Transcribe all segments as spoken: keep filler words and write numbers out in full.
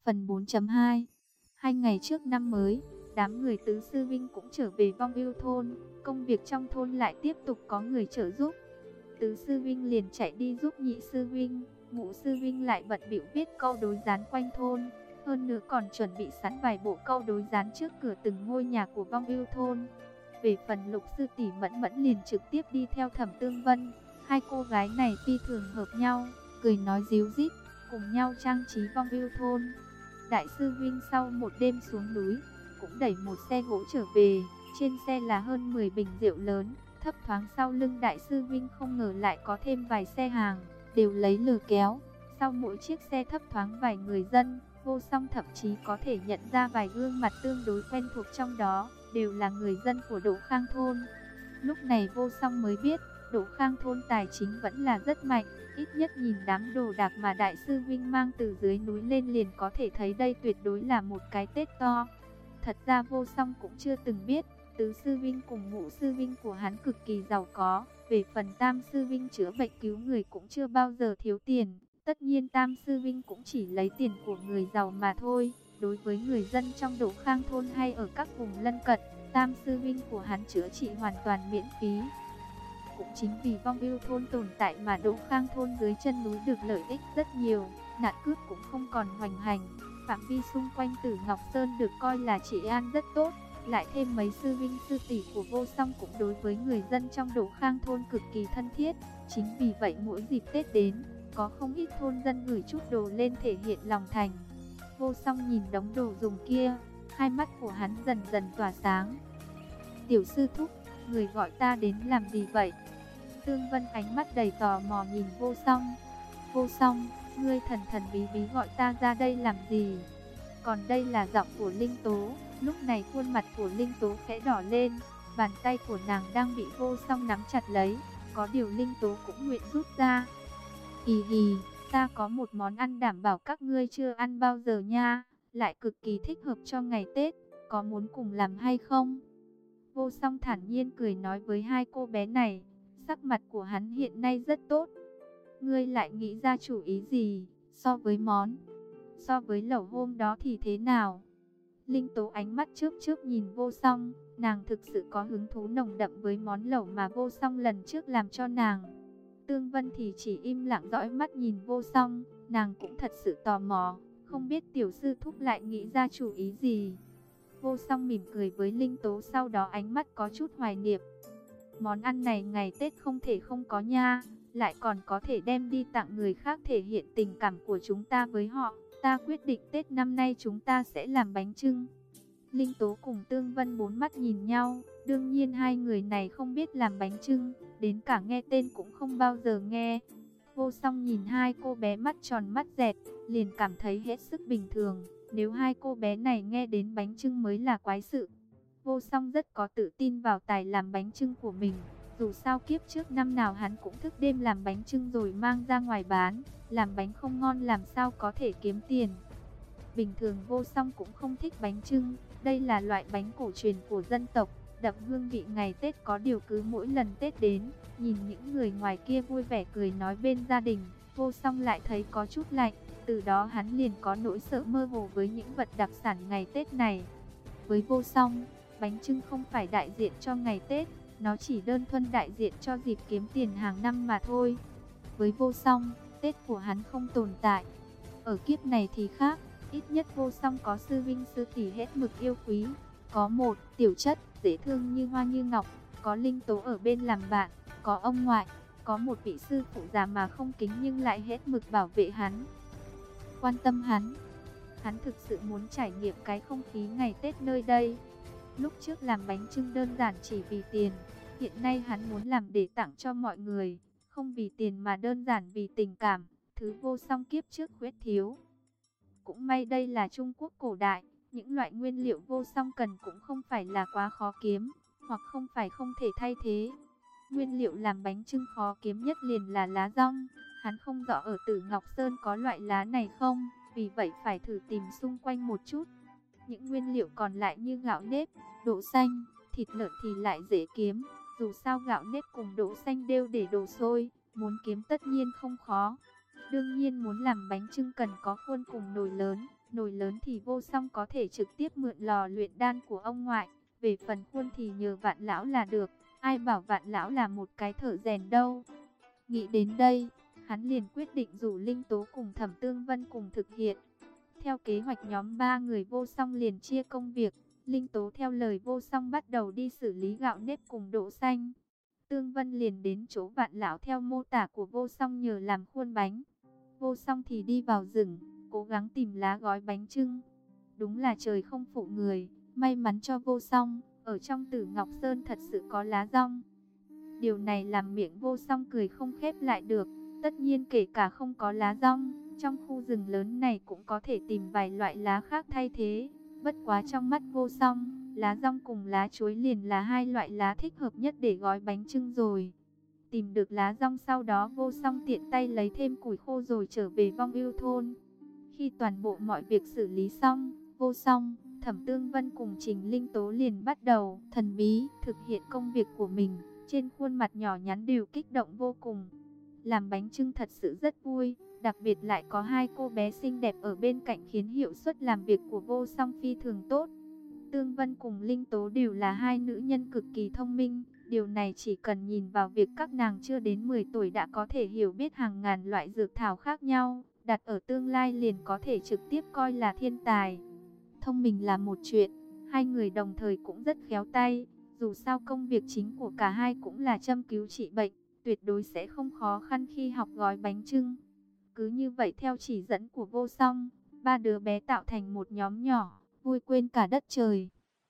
Phần bốn chấm hai. Hai ngày trước năm mới, đám người tứ sư vinh cũng trở về Vong Ưu thôn. Công việc trong thôn lại tiếp tục có người trợ giúp. Tứ sư vinh liền chạy đi giúp nhị sư vinh. Ngũ sư vinh lại bận bịu viết câu đối dán quanh thôn. Hơn nữa còn chuẩn bị sẵn vài bộ câu đối dán trước cửa từng ngôi nhà của Vong Ưu thôn. Về phần Lục sư tỷ Mẫn Mẫn liền trực tiếp đi theo Thẩm Tương Vân. Hai cô gái này phi thường hợp nhau, cười nói ríu rít, cùng nhau trang trí Vong Ưu thôn. Đại sư Vinh sau một đêm xuống núi, cũng đẩy một xe gỗ trở về. Trên xe là hơn mười bình rượu lớn. Thấp thoáng sau lưng Đại sư Vinh không ngờ lại có thêm vài xe hàng, đều lấy lừa kéo. Sau mỗi chiếc xe thấp thoáng vài người dân. Vô Song thậm chí có thể nhận ra vài gương mặt tương đối quen thuộc trong đó, đều là người dân của Đỗ Khang thôn. Lúc này Vô Song mới biết, Đỗ Khang thôn tài chính vẫn là rất mạnh. Ít nhất nhìn đám đồ đạc mà Đại sư Vinh mang từ dưới núi lên liền có thể thấy đây tuyệt đối là một cái Tết to. Thật ra Vô Song cũng chưa từng biết, tứ sư Vinh cùng ngũ sư Vinh của hắn cực kỳ giàu có. Về phần tam sư Vinh chữa bệnh cứu người cũng chưa bao giờ thiếu tiền. Tất nhiên tam sư Vinh cũng chỉ lấy tiền của người giàu mà thôi. Đối với người dân trong Đỗ Khang thôn hay ở các vùng lân cận, tam sư Vinh của hắn chữa trị hoàn toàn miễn phí. Cũng chính vì Vong Ưu thôn tồn tại mà Đỗ Khang thôn dưới chân núi được lợi ích rất nhiều, nạn cướp cũng không còn hoành hành. Phạm vi xung quanh Tử Ngọc Sơn được coi là trị an rất tốt. Lại thêm mấy sư vinh sư tỷ của Vô Song cũng đối với người dân trong Đỗ Khang thôn cực kỳ thân thiết. Chính vì vậy mỗi dịp Tết đến, có không ít thôn dân gửi chút đồ lên thể hiện lòng thành. Vô Song nhìn đống đồ dùng kia, hai mắt của hắn dần dần tỏa sáng. Tiểu sư thúc, người gọi ta đến làm gì vậy? Tương Vân ánh mắt đầy tò mò nhìn Vô Song. Vô Song, ngươi thần thần bí bí gọi ta ra đây làm gì? Còn đây là giọng của Linh Tố. Lúc này khuôn mặt của Linh Tố khẽ đỏ lên, bàn tay của nàng đang bị Vô Song nắm chặt lấy. Có điều Linh Tố cũng nguyện rút ra. Hì hì, ta có một món ăn đảm bảo các ngươi chưa ăn bao giờ nha, lại cực kỳ thích hợp cho ngày Tết, có muốn cùng làm hay không? Vô Song thản nhiên cười nói với hai cô bé này, sắc mặt của hắn hiện nay rất tốt. Ngươi lại nghĩ ra chủ ý gì, so với món, so với lẩu hôm đó thì thế nào? Linh Tố ánh mắt chớp chớp nhìn Vô Song, nàng thực sự có hứng thú nồng đậm với món lẩu mà Vô Song lần trước làm cho nàng. Tương Vân thì chỉ im lặng dõi mắt nhìn Vô Song, nàng cũng thật sự tò mò, không biết tiểu sư thúc lại nghĩ ra chủ ý gì. Vô Song mỉm cười với Linh Tố, sau đó ánh mắt có chút hoài niệm. Món ăn này ngày Tết không thể không có nha, lại còn có thể đem đi tặng người khác thể hiện tình cảm của chúng ta với họ. Ta quyết định Tết năm nay chúng ta sẽ làm bánh chưng. Linh Tố cùng Tương Vân bốn mắt nhìn nhau, đương nhiên hai người này không biết làm bánh chưng, đến cả nghe tên cũng không bao giờ nghe. Vô Song nhìn hai cô bé mắt tròn mắt dẹt, liền cảm thấy hết sức bình thường, nếu hai cô bé này nghe đến bánh chưng mới là quái sự. Vô Song rất có tự tin vào tài làm bánh chưng của mình, dù sao kiếp trước năm nào hắn cũng thức đêm làm bánh chưng rồi mang ra ngoài bán, làm bánh không ngon làm sao có thể kiếm tiền. Bình thường Vô Song cũng không thích bánh chưng, đây là loại bánh cổ truyền của dân tộc, đậm hương vị ngày Tết, có điều cứ mỗi lần Tết đến, nhìn những người ngoài kia vui vẻ cười nói bên gia đình, Vô Song lại thấy có chút lạnh, từ đó hắn liền có nỗi sợ mơ hồ với những vật đặc sản ngày Tết này. Với Vô Song, bánh chưng không phải đại diện cho ngày Tết, nó chỉ đơn thuần đại diện cho dịp kiếm tiền hàng năm mà thôi. Với Vô Song, Tết của hắn không tồn tại. Ở kiếp này thì khác, ít nhất Vô Song có sư vinh sư tỷ hết mực yêu quý, có một tiểu chất dễ thương như hoa như ngọc, có Linh Tố ở bên làm bạn, có ông ngoại, có một vị sư phụ già mà không kính nhưng lại hết mực bảo vệ hắn, quan tâm hắn. Hắn thực sự muốn trải nghiệm cái không khí ngày Tết nơi đây. Lúc trước làm bánh chưng đơn giản chỉ vì tiền, hiện nay hắn muốn làm để tặng cho mọi người, không vì tiền mà đơn giản vì tình cảm, thứ Vô Song kiếp trước khuyết thiếu. Cũng may đây là Trung Quốc cổ đại, những loại nguyên liệu Vô Song cần cũng không phải là quá khó kiếm, hoặc không phải không thể thay thế. Nguyên liệu làm bánh chưng khó kiếm nhất liền là lá dong, hắn không rõ ở Tử Ngọc Sơn có loại lá này không, vì vậy phải thử tìm xung quanh một chút. Những nguyên liệu còn lại như gạo nếp, đỗ xanh, thịt lợn thì lại dễ kiếm, dù sao gạo nếp cùng đỗ xanh đều để đổ sôi, muốn kiếm tất nhiên không khó. Đương nhiên muốn làm bánh chưng cần có khuôn cùng nồi lớn, Nồi lớn thì Vô Song có thể trực tiếp mượn lò luyện đan của ông ngoại. Về phần khuôn thì nhờ Vạn lão là được. Ai bảo Vạn lão là một cái thợ rèn đâu. Nghĩ đến đây, hắn liền quyết định rủ Linh Tố cùng Thẩm Tương Vân cùng thực hiện. Theo kế hoạch, nhóm ba người Vô Song liền chia công việc. Linh Tố theo lời Vô Song bắt đầu đi xử lý gạo nếp cùng đỗ xanh. Tương Vân liền đến chỗ Vạn lão theo mô tả của Vô Song nhờ làm khuôn bánh. Vô Song thì đi vào rừng, cố gắng tìm lá gói bánh chưng. Đúng là trời không phụ người, may mắn cho Vô Song, ở trong Tử Ngọc Sơn thật sự có lá dong. Điều này làm miệng Vô Song cười không khép lại được. Tất nhiên kể cả không có lá dong, trong khu rừng lớn này cũng có thể tìm vài loại lá khác thay thế. Bất quá trong mắt Vô Song, lá dong cùng lá chuối liền là hai loại lá thích hợp nhất để gói bánh chưng rồi. Tìm được lá dong sau đó, Vô Song tiện tay lấy thêm củi khô rồi trở về Vong Ưu thôn. Khi toàn bộ mọi việc xử lý xong, Vô Song, Thẩm Tương Vân cùng Trình Linh Tố liền bắt đầu thần bí thực hiện công việc của mình. Trên khuôn mặt nhỏ nhắn đều kích động vô cùng. Làm bánh chưng thật sự rất vui, đặc biệt lại có hai cô bé xinh đẹp ở bên cạnh khiến hiệu suất làm việc của Vô Song phi thường tốt. Tương Vân cùng Linh Tố đều là hai nữ nhân cực kỳ thông minh. Điều này chỉ cần nhìn vào việc các nàng chưa đến mười tuổi đã có thể hiểu biết hàng ngàn loại dược thảo khác nhau, đặt ở tương lai liền có thể trực tiếp coi là thiên tài. Thông minh là một chuyện, hai người đồng thời cũng rất khéo tay. Dù sao công việc chính của cả hai cũng là châm cứu trị bệnh, tuyệt đối sẽ không khó khăn khi học gói bánh chưng. Cứ như vậy theo chỉ dẫn của Vô Song, ba đứa bé tạo thành một nhóm nhỏ, vui quên cả đất trời.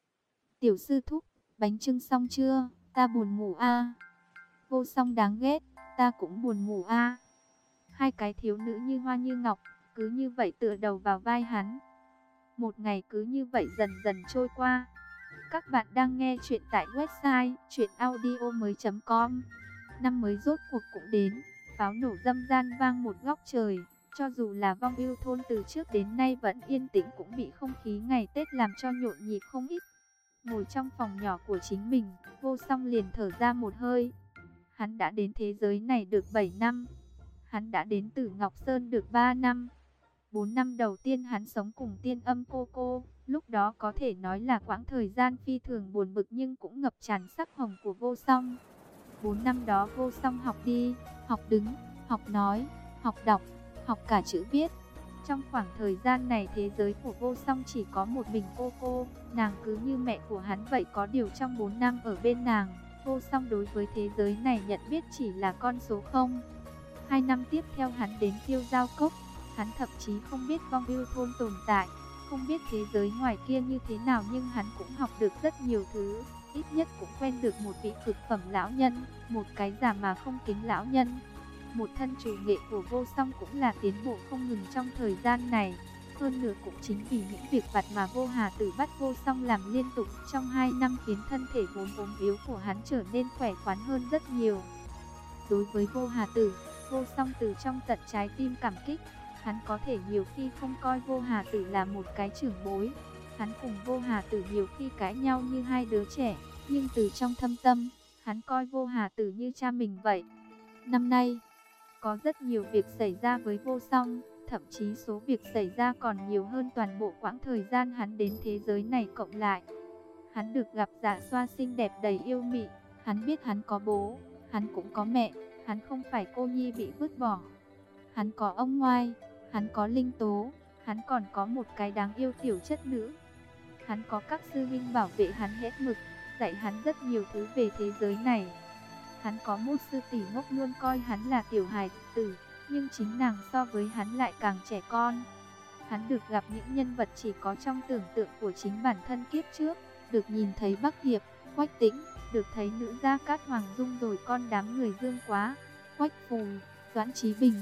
Tiểu sư thúc, bánh chưng xong chưa? Ta buồn ngủ a. Vô Song đáng ghét, ta cũng buồn ngủ a. Hai cái thiếu nữ như hoa như ngọc, cứ như vậy tựa đầu vào vai hắn. Một ngày cứ như vậy dần dần trôi qua. Các bạn đang nghe chuyện tại website truyện audio mới chấm com. Năm mới rốt cuộc cũng đến, pháo nổ râm ran vang một góc trời. Cho dù là Vong Ưu thôn từ trước đến nay vẫn yên tĩnh cũng bị không khí ngày Tết làm cho nhộn nhịp không ít. Ngồi trong phòng nhỏ của chính mình, Vô Song liền thở ra một hơi. Hắn đã đến thế giới này được bảy năm. Hắn đã đến Tử Ngọc Sơn được ba năm. bốn năm đầu tiên hắn sống cùng Tiên Âm cô cô. Lúc đó có thể nói là quãng thời gian phi thường buồn bực nhưng cũng ngập tràn sắc hồng của Vô Song. bốn năm đó Vô Song học đi, học đứng, học nói, học đọc, học cả chữ viết. Trong khoảng thời gian này thế giới của Vô Song chỉ có một mình cô cô. Nàng cứ như mẹ của hắn vậy, có điều trong bốn năm ở bên nàng, Vô Song đối với thế giới này nhận biết chỉ là con số không. Hai năm tiếp theo hắn đến Tiêu Giao Cốc. Hắn thậm chí không biết Vong Ưu thôn tồn tại, không biết thế giới ngoài kia như thế nào, nhưng hắn cũng học được rất nhiều thứ. Ít nhất cũng quen được một vị cực phẩm lão nhân, một cái già mà không kính lão nhân. Một thân chủ nghệ của Vô Song cũng là tiến bộ không ngừng trong thời gian này. Hơn nữa cũng chính vì những việc vặt mà Vô Hà Tử bắt Vô Song làm liên tục trong hai năm khiến thân thể vốn ốm yếu của hắn trở nên khỏe khoắn hơn rất nhiều. Đối với Vô Hà Tử, Vô Song từ trong tận trái tim cảm kích. Hắn có thể nhiều khi không coi Vô Hà Tử là một cái trưởng bối. Hắn cùng Vô Hà Tử nhiều khi cãi nhau như hai đứa trẻ, nhưng từ trong thâm tâm, hắn coi Vô Hà Tử như cha mình vậy. Năm nay, có rất nhiều việc xảy ra với Vô Song, thậm chí số việc xảy ra còn nhiều hơn toàn bộ quãng thời gian hắn đến thế giới này cộng lại. Hắn được gặp Dạ Xoa xinh đẹp đầy yêu mị, hắn biết hắn có bố, hắn cũng có mẹ, hắn không phải cô nhi bị vứt bỏ. Hắn có ông ngoại, hắn có Linh Tố, hắn còn có một cái đáng yêu tiểu chất nữ. Hắn có các sư huynh bảo vệ hắn hết mực, dạy hắn rất nhiều thứ về thế giới này. Hắn có một sư tỷ ngốc luôn coi hắn là tiểu hài tử, nhưng chính nàng so với hắn lại càng trẻ con. Hắn được gặp những nhân vật chỉ có trong tưởng tượng của chính bản thân kiếp trước, được nhìn thấy Bắc Hiệp, Quách Tĩnh, được thấy nữ gia Cát Hoàng Dung rồi con đám người Dương Quá, Quách Phù, Doãn Chí Bình.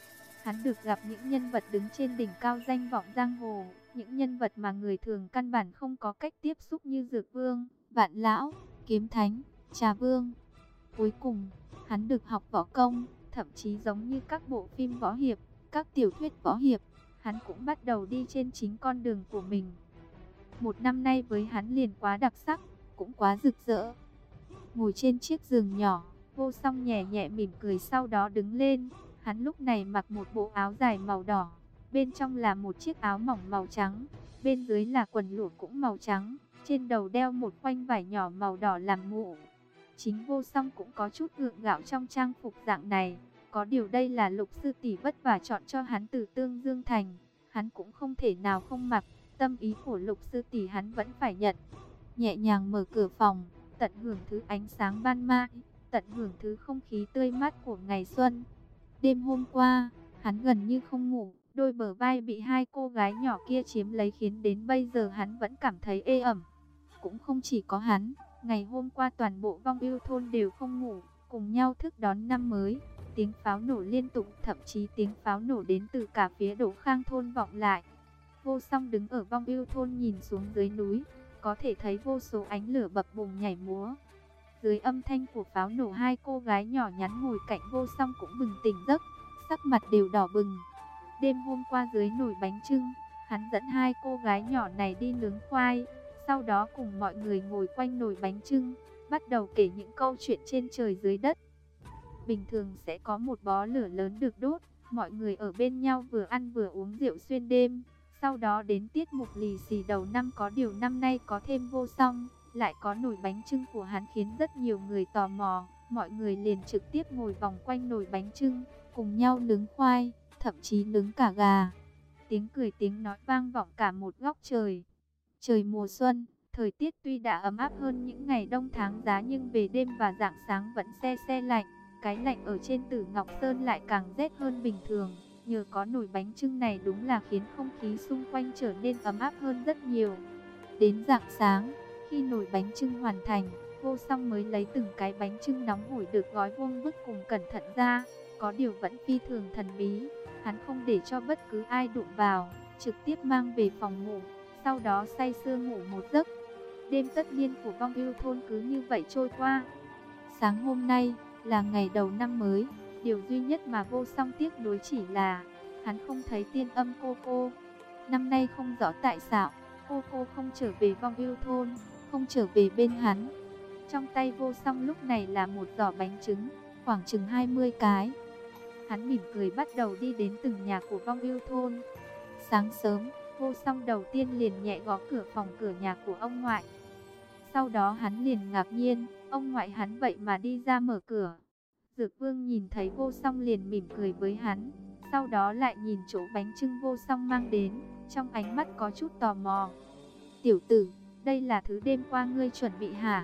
Hắn được gặp những nhân vật đứng trên đỉnh cao danh vọng giang hồ, những nhân vật mà người thường căn bản không có cách tiếp xúc như Dược Vương, Vạn Lão, Kiếm Thánh, Trà Vương. Cuối cùng, hắn được học võ công, thậm chí giống như các bộ phim võ hiệp, các tiểu thuyết võ hiệp, hắn cũng bắt đầu đi trên chính con đường của mình. Một năm nay với hắn liền quá đặc sắc, cũng quá rực rỡ. Ngồi trên chiếc giường nhỏ, Vô Song nhẹ nhẹ mỉm cười sau đó đứng lên. Hắn lúc này mặc một bộ áo dài màu đỏ, Bên trong là một chiếc áo mỏng màu trắng, bên dưới là quần lụa cũng màu trắng, trên đầu đeo một khoanh vải nhỏ màu đỏ làm mũ. Chính Vô Song cũng có chút gượng gạo trong trang phục dạng này, có điều đây là Lục sư tỷ vất vả chọn cho hắn từ Tương Dương thành, hắn cũng không thể nào không mặc, tâm ý của Lục sư tỷ hắn vẫn phải nhận. Nhẹ nhàng mở cửa phòng, tận hưởng thứ ánh sáng ban mai, tận hưởng thứ không khí tươi mát của ngày xuân. Đêm hôm qua, hắn gần như không ngủ, đôi bờ vai bị hai cô gái nhỏ kia chiếm lấy khiến đến bây giờ hắn vẫn cảm thấy ê ẩm. Cũng không chỉ có hắn, ngày hôm qua toàn bộ Vong Ưu thôn đều không ngủ, cùng nhau thức đón năm mới. Tiếng pháo nổ liên tục, thậm chí tiếng pháo nổ đến từ cả phía Đỗ Khang thôn vọng lại. Vô Song đứng ở Vong Ưu thôn nhìn xuống dưới núi, có thể thấy vô số ánh lửa bập bùng nhảy múa. Dưới âm thanh của pháo nổ, hai cô gái nhỏ nhắn ngồi cạnh Vô Song cũng bừng tỉnh giấc, sắc mặt đều đỏ bừng. Đêm hôm qua dưới nồi bánh chưng, hắn dẫn hai cô gái nhỏ này đi nướng khoai, sau đó cùng mọi người ngồi quanh nồi bánh chưng, bắt đầu kể những câu chuyện trên trời dưới đất. Bình thường sẽ có một bó lửa lớn được đốt, mọi người ở bên nhau vừa ăn vừa uống rượu xuyên đêm. Sau đó đến tiết mục lì xì đầu năm, có điều năm nay có thêm Vô Song, lại có nồi bánh chưng của hắn khiến rất nhiều người tò mò. Mọi người liền trực tiếp ngồi vòng quanh nồi bánh chưng, cùng nhau nướng khoai, thậm chí nướng cả gà. Tiếng cười tiếng nói vang vọng cả một góc trời. Trời mùa xuân, thời tiết tuy đã ấm áp hơn những ngày đông tháng giá, nhưng về đêm và rạng sáng vẫn se se lạnh. Cái lạnh ở trên Tử Ngọc Sơn lại càng rét hơn bình thường. Nhờ có nồi bánh chưng này đúng là khiến không khí xung quanh trở nên ấm áp hơn rất nhiều. Đến rạng sáng, khi nồi bánh chưng hoàn thành, Vô Song mới lấy từng cái bánh chưng nóng hổi được gói vuông vức cùng cẩn thận ra. Có điều vẫn phi thường thần bí, hắn không để cho bất cứ ai đụng vào, trực tiếp mang về phòng ngủ, sau đó say sưa ngủ một giấc. Đêm tất niên của Vong Ưu thôn cứ như vậy trôi qua. Sáng hôm nay là ngày đầu năm mới, điều duy nhất mà Vô Song tiếc nuối chỉ là hắn không thấy Tiên Âm cô cô. Năm nay không rõ tại sao cô cô không trở về Vong Ưu thôn, không trở về bên hắn. Trong tay Vô Song lúc này là một giỏ bánh trứng, khoảng chừng hai mươi cái. Hắn mỉm cười bắt đầu đi đến từng nhà của Vong Ưu thôn. Sáng sớm, Vô Song đầu tiên liền nhẹ gõ cửa phòng cửa nhà của ông ngoại. Sau đó hắn liền ngạc nhiên, ông ngoại hắn vậy mà đi ra mở cửa. Dược Vương nhìn thấy Vô Song liền mỉm cười với hắn, sau đó lại nhìn chỗ bánh chưng Vô Song mang đến, trong ánh mắt có chút tò mò. Tiểu tử, đây là thứ đêm qua ngươi chuẩn bị hả?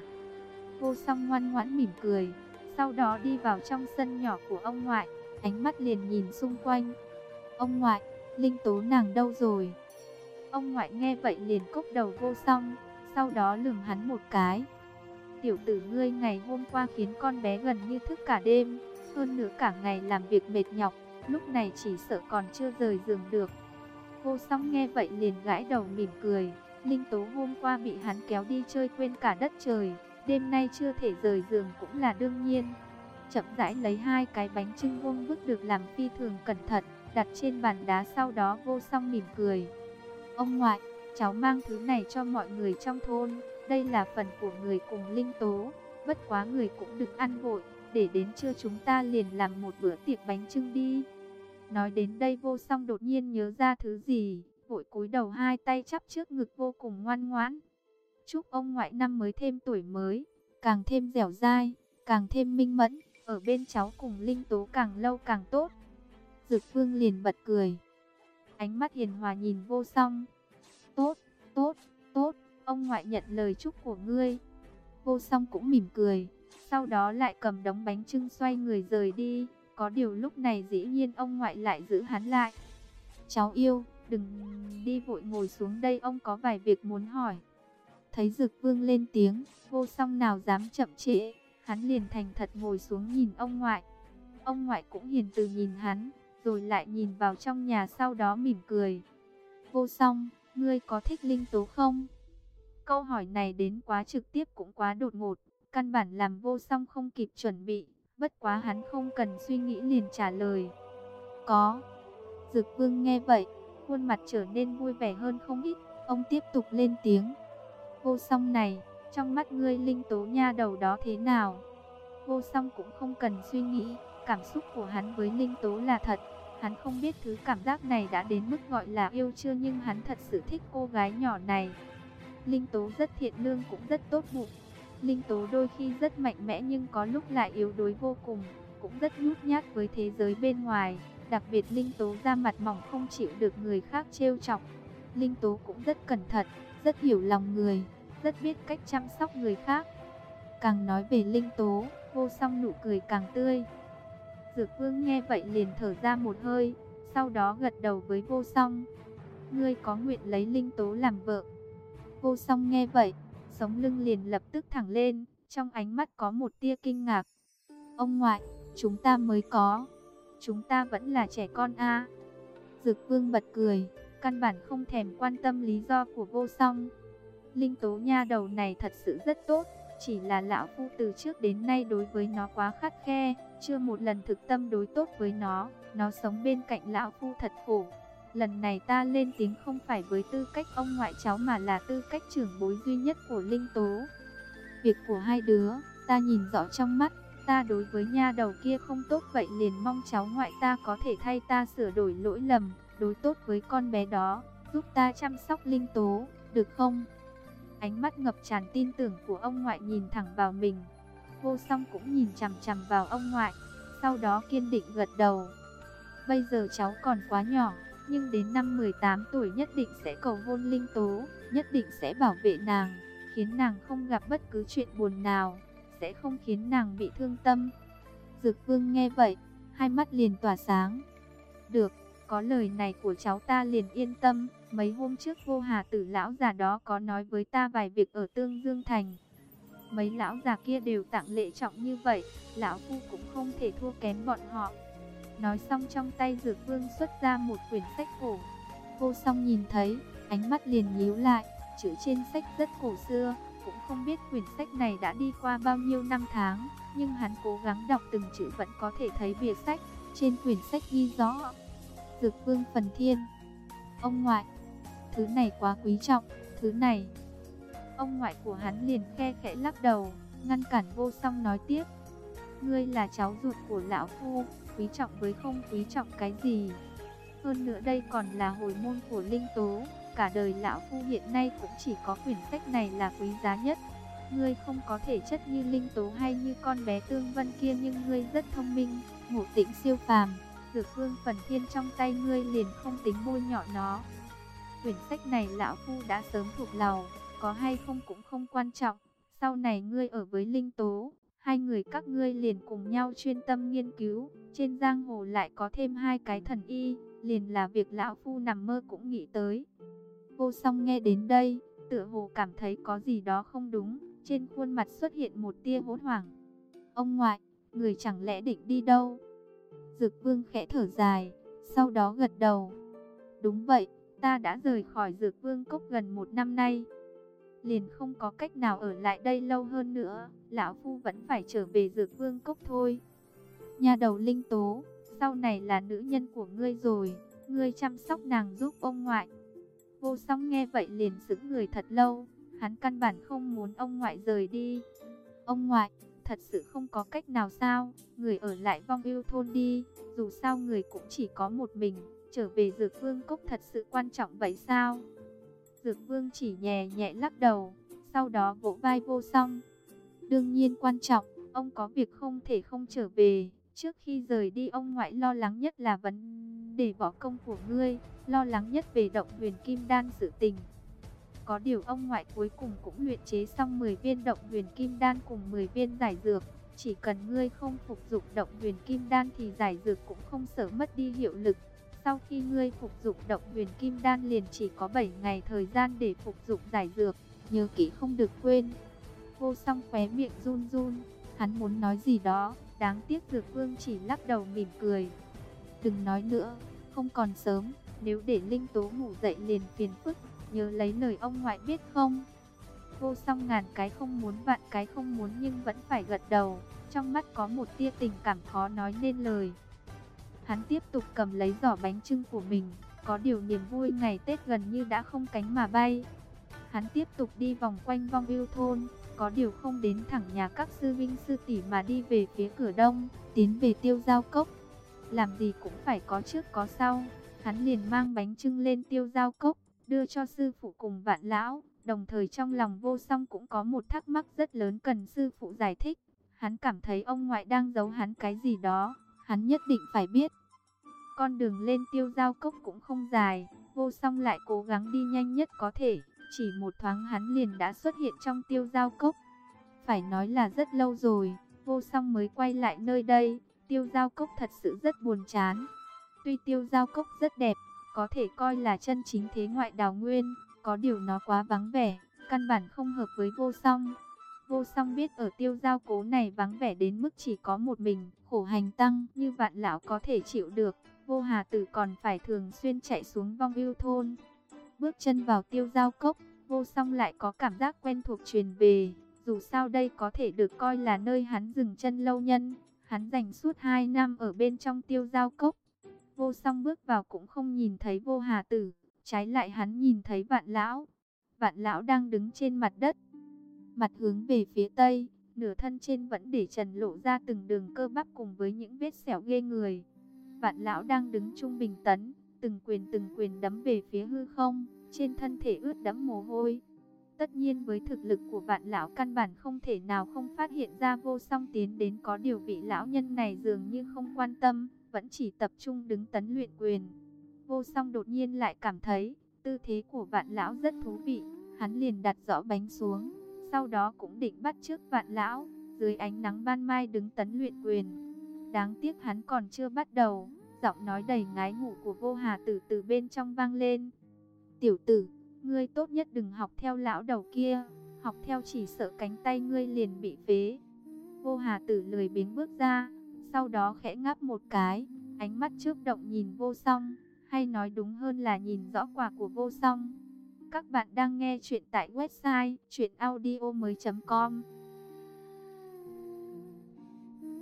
Vô Song ngoan ngoãn mỉm cười, sau đó đi vào trong sân nhỏ của ông ngoại, ánh mắt liền nhìn xung quanh. Ông ngoại, Linh Tố nàng đâu rồi? Ông ngoại nghe vậy liền cốc đầu Vô Song, sau đó lườm hắn một cái. Tiểu tử ngươi ngày hôm qua khiến con bé gần như thức cả đêm, hơn nữa cả ngày làm việc mệt nhọc, lúc này chỉ sợ còn chưa rời giường được. Vô Song nghe vậy liền gãi đầu mỉm cười. Linh Tố hôm qua bị hắn kéo đi chơi quên cả đất trời, đêm nay chưa thể rời giường cũng là đương nhiên. Chậm rãi lấy hai cái bánh chưng vuông vức được làm phi thường cẩn thận, đặt trên bàn đá, sau đó Vô Song mỉm cười. Ông ngoại, cháu mang thứ này cho mọi người trong thôn, đây là phần của người cùng Linh Tố, bất quá người cũng đừng ăn vội, để đến trưa chúng ta liền làm một bữa tiệc bánh chưng đi. Nói đến đây Vô Song đột nhiên nhớ ra thứ gì, vội cúi đầu hai tay chắp trước ngực vô cùng ngoan ngoãn. Chúc ông ngoại năm mới thêm tuổi mới, càng thêm dẻo dai, càng thêm minh mẫn, ở bên cháu cùng Linh Tố càng lâu càng tốt. Dược Vương liền bật cười, ánh mắt hiền hòa nhìn Vô Song. Tốt, tốt, tốt, ông ngoại nhận lời chúc của ngươi. Vô Song cũng mỉm cười, sau đó lại cầm đống bánh chưng xoay người rời đi. Có điều lúc này dĩ nhiên ông ngoại lại giữ hắn lại. Cháu yêu, đừng đi vội, ngồi xuống đây, ông có vài việc muốn hỏi. Thấy Dược Vương lên tiếng, Vô Song nào dám chậm trễ, hắn liền thành thật ngồi xuống nhìn ông ngoại. Ông ngoại cũng hiền từ nhìn hắn, rồi lại nhìn vào trong nhà, sau đó mỉm cười. Vô Song, ngươi có thích Linh Tố không? Câu hỏi này đến quá trực tiếp cũng quá đột ngột, căn bản làm Vô Song không kịp chuẩn bị, bất quá hắn không cần suy nghĩ liền trả lời. Có. Dược Vương nghe vậy, khuôn mặt trở nên vui vẻ hơn không ít, ông tiếp tục lên tiếng. Vô Song này, trong mắt ngươi Linh Tố nha đầu đó thế nào? Vô Song cũng không cần suy nghĩ, cảm xúc của hắn với Linh Tố là thật, Hắn không biết thứ cảm giác này đã đến mức gọi là yêu chưa, nhưng hắn thật sự thích cô gái nhỏ này. Linh Tố rất thiện lương cũng rất tốt bụng. Linh Tố đôi khi rất mạnh mẽ nhưng có lúc lại yếu đuối vô cùng, cũng rất nhút nhát với thế giới bên ngoài. Đặc biệt Linh Tố da mặt mỏng, không chịu được người khác trêu chọc. Linh Tố cũng rất cẩn thận, rất hiểu lòng người, rất biết cách chăm sóc người khác. Càng nói về Linh Tố, Vô Song nụ cười càng tươi. Dược Vương nghe vậy liền thở ra một hơi, sau đó gật đầu với Vô Song. Ngươi có nguyện lấy Linh Tố làm vợ? Vô Song nghe vậy, sống lưng liền lập tức thẳng lên, trong ánh mắt có một tia kinh ngạc. Ông ngoại, chúng ta mới có, chúng ta vẫn là trẻ con a. À? Dược Vương bật cười, căn bản không thèm quan tâm lý do của Vô Song. Linh Tố nha đầu này thật sự rất tốt, chỉ là lão phu từ trước đến nay đối với nó quá khắt khe, chưa một lần thực tâm đối tốt với nó, nó sống bên cạnh lão phu thật khổ. Lần này ta lên tiếng không phải với tư cách ông ngoại cháu mà là tư cách trưởng bối duy nhất của Linh Tố. Việc của hai đứa, ta nhìn rõ trong mắt, ta đối với nha đầu kia không tốt, vậy liền mong cháu ngoại ta có thể thay ta sửa đổi lỗi lầm, đối tốt với con bé đó, giúp ta chăm sóc Linh Tố, được không? Ánh mắt ngập tràn tin tưởng của ông ngoại nhìn thẳng vào mình. Vô Song cũng nhìn chằm chằm vào ông ngoại, sau đó kiên định gật đầu. Bây giờ cháu còn quá nhỏ, nhưng đến năm mười tám tuổi nhất định sẽ cầu hôn Linh Tố, nhất định sẽ bảo vệ nàng, khiến nàng không gặp bất cứ chuyện buồn nào, sẽ không khiến nàng bị thương tâm. Dược Vương nghe vậy, hai mắt liền tỏa sáng. Được, có lời này của cháu ta liền yên tâm. Mấy hôm trước Vô Hà Tử lão già đó có nói với ta vài việc ở Tương Dương Thành. Mấy lão già kia đều tặng lễ trọng như vậy, lão phu cũng không thể thua kém bọn họ. Nói xong trong tay Dược Vương xuất ra một quyển sách cổ. Vô Song nhìn thấy, ánh mắt liền nhíu lại, chữ trên sách rất cổ xưa, cũng không biết quyển sách này đã đi qua bao nhiêu năm tháng, nhưng hắn cố gắng đọc từng chữ vẫn có thể thấy bìa sách, trên quyển sách ghi rõ: Dược Vương Phần Thiên. Ông ngoại, thứ này quá quý trọng, thứ này. Ông ngoại của hắn liền khe khẽ lắc đầu, ngăn cản Vô Song nói tiếp. Ngươi là cháu ruột của lão phu, quý trọng với không quý trọng cái gì. Hơn nữa đây còn là hồi môn của Linh Tố, cả đời lão phu hiện nay cũng chỉ có quyển sách này là quý giá nhất. Ngươi không có thể chất như Linh Tố hay như con bé Tương Vân kia, nhưng ngươi rất thông minh, ngộ tính siêu phàm. Dược Vương Phần Thiên trong tay ngươi liền không tính bôi nhọ nó. Quyển sách này lão phu đã sớm thuộc lòng, có hay không cũng không quan trọng. Sau này ngươi ở với Linh Tố, hai người các ngươi liền cùng nhau chuyên tâm nghiên cứu. Trên giang hồ lại có thêm hai cái thần y, liền là việc lão phu nằm mơ cũng nghĩ tới. Vô Song nghe đến đây, tựa hồ cảm thấy có gì đó không đúng, trên khuôn mặt xuất hiện một tia hốt hoảng. Ông ngoại, người chẳng lẽ định đi đâu? Dược Vương khẽ thở dài, sau đó gật đầu. Đúng vậy, ta đã rời khỏi Dược Vương Cốc gần một năm nay, liền không có cách nào ở lại đây lâu hơn nữa, lão phu vẫn phải trở về Dược Vương Cốc thôi. Nhà đầu Linh Tố, sau này là nữ nhân của ngươi rồi, ngươi chăm sóc nàng giúp ông ngoại. Vô Song nghe vậy liền sững người thật lâu, hắn căn bản không muốn ông ngoại rời đi. Ông ngoại, thật sự không có cách nào sao, người ở lại Vong Ưu Thôn đi, dù sao người cũng chỉ có một mình, trở về Dược Vương Cốc thật sự quan trọng vậy sao? Dược Vương chỉ nhẹ nhẹ lắc đầu, sau đó vỗ vai Vô Song. Đương nhiên quan trọng, ông có việc không thể không trở về. Trước khi rời đi ông ngoại lo lắng nhất là vấn đề võ công của ngươi, lo lắng nhất về Động Huyền Kim Đan sự tình. Có điều ông ngoại cuối cùng cũng luyện chế xong mười viên Động Huyền Kim Đan cùng mười viên giải dược. Chỉ cần ngươi không phục dụng Động Huyền Kim Đan thì giải dược cũng không sợ mất đi hiệu lực. Sau khi ngươi phục dụng Động Huyền Kim Đan liền chỉ có bảy ngày thời gian để phục dụng giải dược, nhớ kỹ không được quên. Vô Song khóe miệng run run, hắn muốn nói gì đó, đáng tiếc Dược Vương chỉ lắc đầu mỉm cười. Đừng nói nữa, không còn sớm, nếu để Linh Tố ngủ dậy liền phiền phức, nhớ lấy lời ông ngoại biết không? Vô Song ngàn cái không muốn vạn cái không muốn nhưng vẫn phải gật đầu, trong mắt có một tia tình cảm khó nói nên lời. Hắn tiếp tục cầm lấy giỏ bánh chưng của mình, có điều niềm vui ngày Tết gần như đã không cánh mà bay. Hắn tiếp tục đi vòng quanh Vong Ưu Thôn, có điều không đến thẳng nhà các sư vinh sư tỷ mà đi về phía cửa đông, tiến về Tiêu Giao Cốc. làm gì cũng phải có trước có sau. Hắn liền mang bánh chưng lên Tiêu Giao Cốc, đưa cho sư phụ cùng Vạn lão. Đồng thời trong lòng Vô Song cũng có một thắc mắc rất lớn cần sư phụ giải thích. Hắn cảm thấy ông ngoại đang giấu hắn cái gì đó, hắn nhất định phải biết. Con đường lên Tiêu Giao Cốc cũng không dài, Vô Song lại cố gắng đi nhanh nhất có thể. Chỉ một thoáng hắn liền đã xuất hiện trong Tiêu Giao Cốc. Phải nói là rất lâu rồi, Vô Song mới quay lại nơi đây. Tiêu Giao Cốc thật sự rất buồn chán. Tuy Tiêu Giao Cốc rất đẹp, có thể coi là chân chính thế ngoại đào nguyên, có điều nó quá vắng vẻ, căn bản không hợp với Vô Song. Vô Song biết ở Tiêu Giao Cố này vắng vẻ đến mức chỉ có một mình, khổ hành tăng như Vạn lão có thể chịu được. Vô Hà Tử còn phải thường xuyên chạy xuống Vong Ưu thôn. Bước chân vào Tiêu Giao Cốc, Vô Song lại có cảm giác quen thuộc truyền về. Dù sao đây có thể được coi là nơi hắn dừng chân lâu nhân. Hắn dành suốt hai năm ở bên trong Tiêu Giao Cốc. Vô Song bước vào cũng không nhìn thấy Vô Hà Tử, trái lại hắn nhìn thấy Vạn lão. Vạn lão đang đứng trên mặt đất, mặt hướng về phía tây, nửa thân trên vẫn để trần lộ ra từng đường cơ bắp cùng với những vết sẹo ghê người. Vạn lão đang đứng trung bình tấn, từng quyền từng quyền đấm về phía hư không, trên thân thể ướt đẫm mồ hôi. Tất nhiên với thực lực của Vạn lão căn bản không thể nào không phát hiện ra Vô Song tiến đến, có điều vị lão nhân này dường như không quan tâm, vẫn chỉ tập trung đứng tấn luyện quyền. Vô Song đột nhiên lại cảm thấy tư thế của Vạn lão rất thú vị, hắn liền đặt giỏ bánh xuống, sau đó cũng định bắt chước Vạn lão, dưới ánh nắng ban mai đứng tấn luyện quyền. Đáng tiếc hắn còn chưa bắt đầu, giọng nói đầy ngái ngủ của Vô Hà Tử từ bên trong vang lên. Tiểu tử, ngươi tốt nhất đừng học theo lão đầu kia, học theo chỉ sợ cánh tay ngươi liền bị phế. Vô Hà Tử lười biếng bước ra, sau đó khẽ ngáp một cái, ánh mắt chớp động nhìn Vô Song, hay nói đúng hơn là nhìn rõ quả của Vô Song. Các bạn đang nghe chuyện tại website truyện audio mới chấm com.